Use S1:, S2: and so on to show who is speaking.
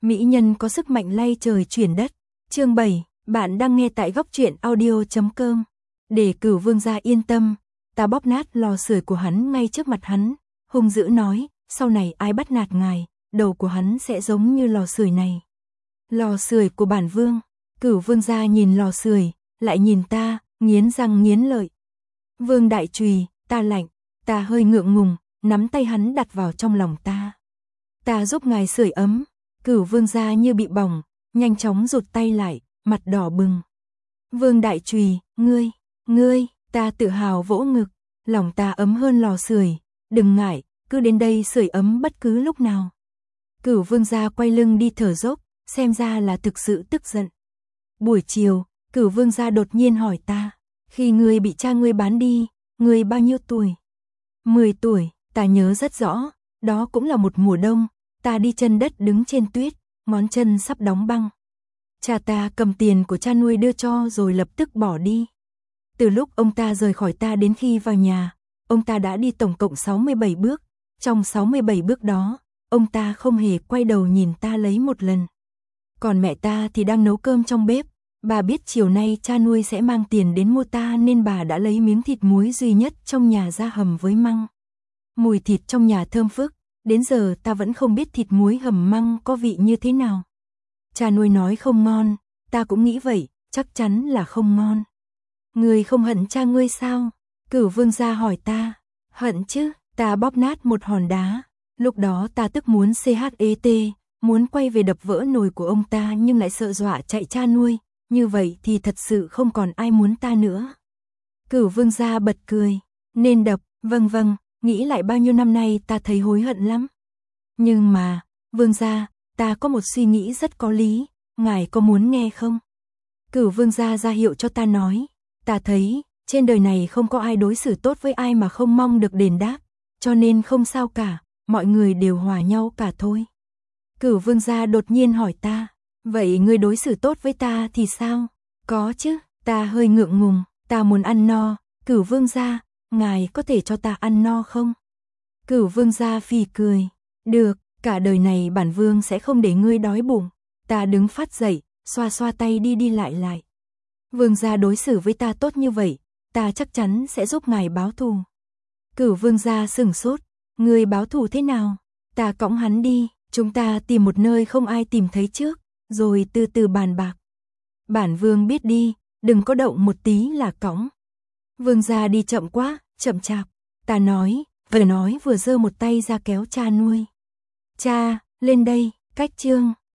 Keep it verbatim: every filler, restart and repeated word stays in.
S1: Mỹ nhân có sức mạnh lay trời chuyển đất. Chương bảy, bạn đang nghe tại góc truyện audio chấm com. Để Cửu Vương gia yên tâm, ta bóp nát lò sưởi của hắn ngay trước mặt hắn, hung dữ nói, sau này ai bắt nạt ngài, đầu của hắn sẽ giống như lò sưởi này. Lò sưởi của bản vương. Cửu Vương gia nhìn lò sưởi, lại nhìn ta, nghiến răng nghiến lợi. Vương đại trùy, ta lạnh, ta hơi ngượng ngùng, nắm tay hắn đặt vào trong lòng ta. Ta giúp ngài sưởi ấm. Cửu Vương gia như bị bỏng, nhanh chóng rụt tay lại, mặt đỏ bừng. Vương đại trùy, ngươi, ngươi, ta tự hào vỗ ngực, lòng ta ấm hơn lò sưởi, đừng ngại, cứ đến đây sưởi ấm bất cứ lúc nào. Cửu Vương gia quay lưng đi thở dốc, xem ra là thực sự tức giận. Buổi chiều, Cửu Vương gia đột nhiên hỏi ta, khi ngươi bị cha ngươi bán đi, ngươi bao nhiêu tuổi? Mười tuổi, ta nhớ rất rõ, đó cũng là một mùa đông, ta đi chân đất đứng trên tuyết, ngón chân sắp đóng băng. Cha ta cầm tiền của cha nuôi đưa cho rồi lập tức bỏ đi. Từ lúc ông ta rời khỏi ta đến khi vào nhà, ông ta đã đi tổng cộng sáu mươi bảy bước, trong sáu mươi bảy bước đó, ông ta không hề quay đầu nhìn ta lấy một lần. Còn mẹ ta thì đang nấu cơm trong bếp, bà biết chiều nay cha nuôi sẽ mang tiền đến mua ta nên bà đã lấy miếng thịt muối duy nhất trong nhà ra hầm với măng. Mùi thịt trong nhà thơm phức, đến giờ ta vẫn không biết thịt muối hầm măng có vị như thế nào. Cha nuôi nói không ngon, ta cũng nghĩ vậy, chắc chắn là không ngon. Ngươi không hận cha ngươi sao? Cửu Vương gia hỏi ta. Hận chứ, ta bóp nát một hòn đá. Lúc đó ta tức muốn chết, muốn quay về đập vỡ nồi của ông ta nhưng lại sợ dọa chạy cha nuôi, như vậy thì thật sự không còn ai muốn ta nữa. Cửu Vương gia bật cười, nên đập, vâng vâng, nghĩ lại bao nhiêu năm nay ta thấy hối hận lắm. Nhưng mà, Vương gia, ta có một suy nghĩ rất có lý, ngài có muốn nghe không? Cửu Vương gia ra hiệu cho ta nói, ta thấy, trên đời này không có ai đối xử tốt với ai mà không mong được đền đáp, cho nên không sao cả, mọi người đều hòa nhau cả thôi. Cửu Vương gia đột nhiên hỏi ta, vậy ngươi đối xử tốt với ta thì sao? Có chứ, ta hơi ngượng ngùng, ta muốn ăn no. Cửu Vương gia, ngài có thể cho ta ăn no không? Cửu Vương gia phì cười, được, cả đời này bản vương sẽ không để ngươi đói bụng. Ta đứng phát dậy, xoa xoa tay đi đi lại lại. Vương gia đối xử với ta tốt như vậy, ta chắc chắn sẽ giúp ngài báo thù. Cửu Vương gia sửng sốt, ngươi báo thù thế nào? Ta cõng hắn đi, chúng ta tìm một nơi không ai tìm thấy trước, rồi từ từ bàn bạc. Bản vương biết đi, đừng có động một tí là cõng. Vương gia đi chậm quá, chậm chạp. Ta nói, vừa nói vừa giơ một tay ra kéo cha nuôi. Cha, lên đây, cách chương.